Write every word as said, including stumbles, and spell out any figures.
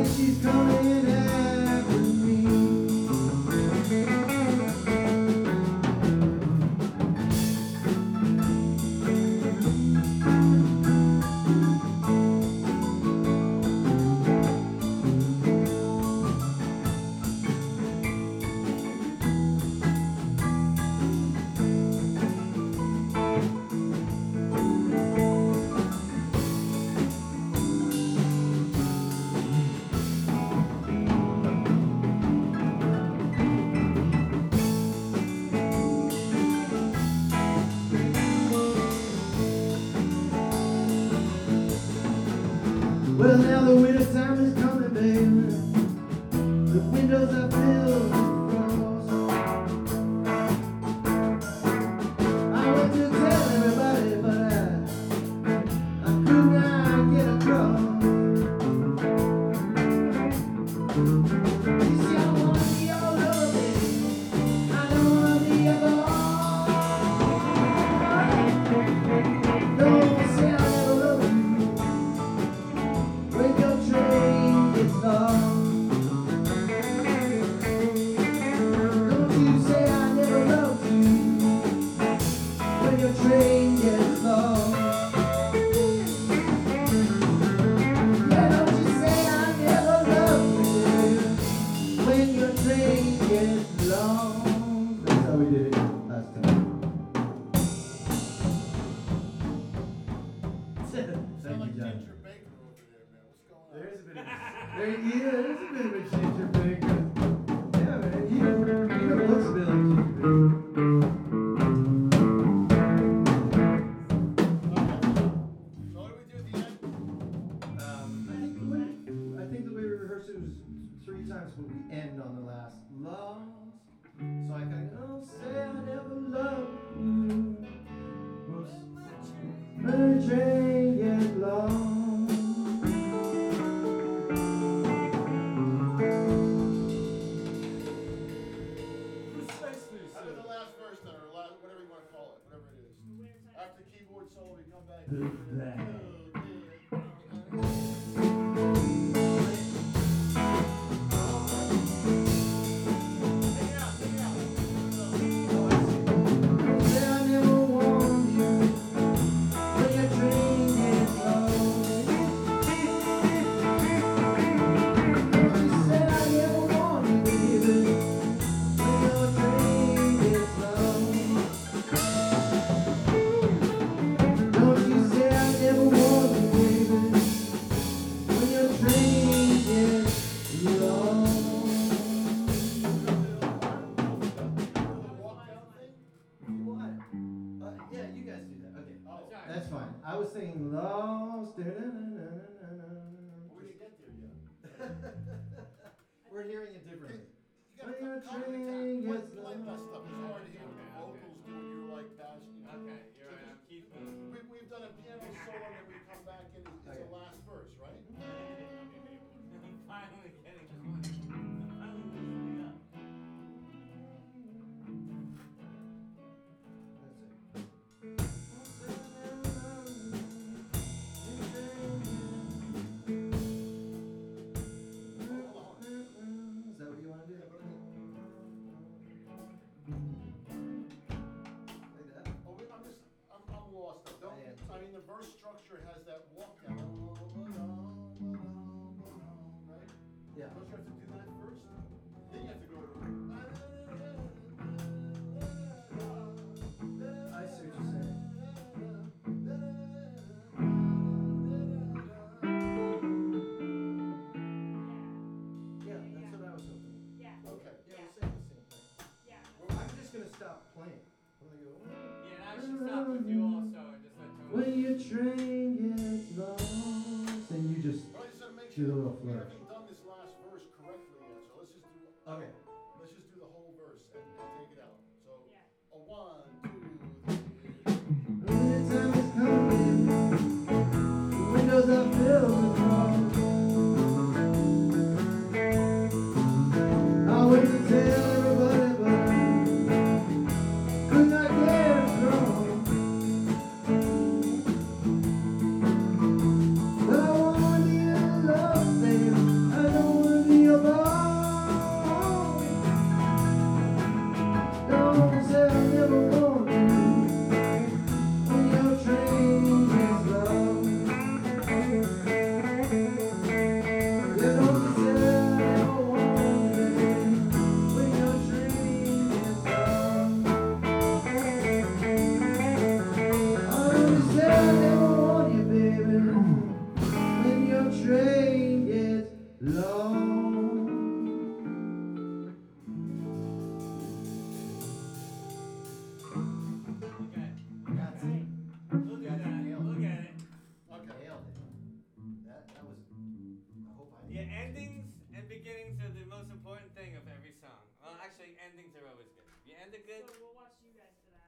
she's coming after me. Well, now the winter time is coming, baby. The windows are filled with frost. I went to tell everybody, but I, I could not get across. You see, I want to be all over, baby. I don't want to be alone. Don't say I'll never love you. When your train gets lost, don't you say I never loved you. When your train gets lost, yeah, don't you say I never loved you. When your train gets lost. That's how we did it last time. Thank you, John. There's a bit of a, there, yeah, there's a bit of a ginger baker. Yeah, man, he, he looks a bit like ginger baker. So what do we do at the end? Um, I think the way I think the way we rehearsed it was three times, but we end on the last lost. So I kind of oh, say I never loved you. When the train gets lost. After the last verse, then, or last, whatever you want to call it, whatever it is. After keyboard solo, we come back. Say I never warned you when your train gets lost. Say I never warned you, baby. When your train gets lost. Don't you say I never warned you, baby. When your train gets lost. What? Uh, yeah, you guys do that. Okay. Oh, That's fine. I was singing lost. we didn't get there yet. We're hearing it differently. You gotta When your come, come train with gets that. Blend that lost. stuff. It's hard to hear with the vocals doing your like passion. You know? Okay, you're So right. I'm just- keeping. We, we've done a piano solo and then we come back in. It's Okay. the last verse, right? I'm finally getting close. I'm finally loosening up. Is that what you want to do? Like that? Oh, we, I'm just, I'm, I'm lost. Don't, I am. I mean, the verse structure has that walk down. Right? Yeah. Don't you have to do that first? Then you have to go to. I see what you're saying. Yeah, that's what I was hoping. Yeah. Okay. Yeah, we're saying the same thing. Yeah. I'm just gonna stop playing. I'm gonna go. Yeah, and I should stop with you also and just let Tony. When your train gets lost, and you just Well, I just gotta make do sure the little we flourish. haven't done this last verse correctly yet, so let's just do. Okay. Let's just do the whole verse and, and take it out. So, Yeah. a one, two, three. When the time is coming, the windows are filled with frost. I went to tell everybody, but could not get across. But I wanna be in love, baby. I lost.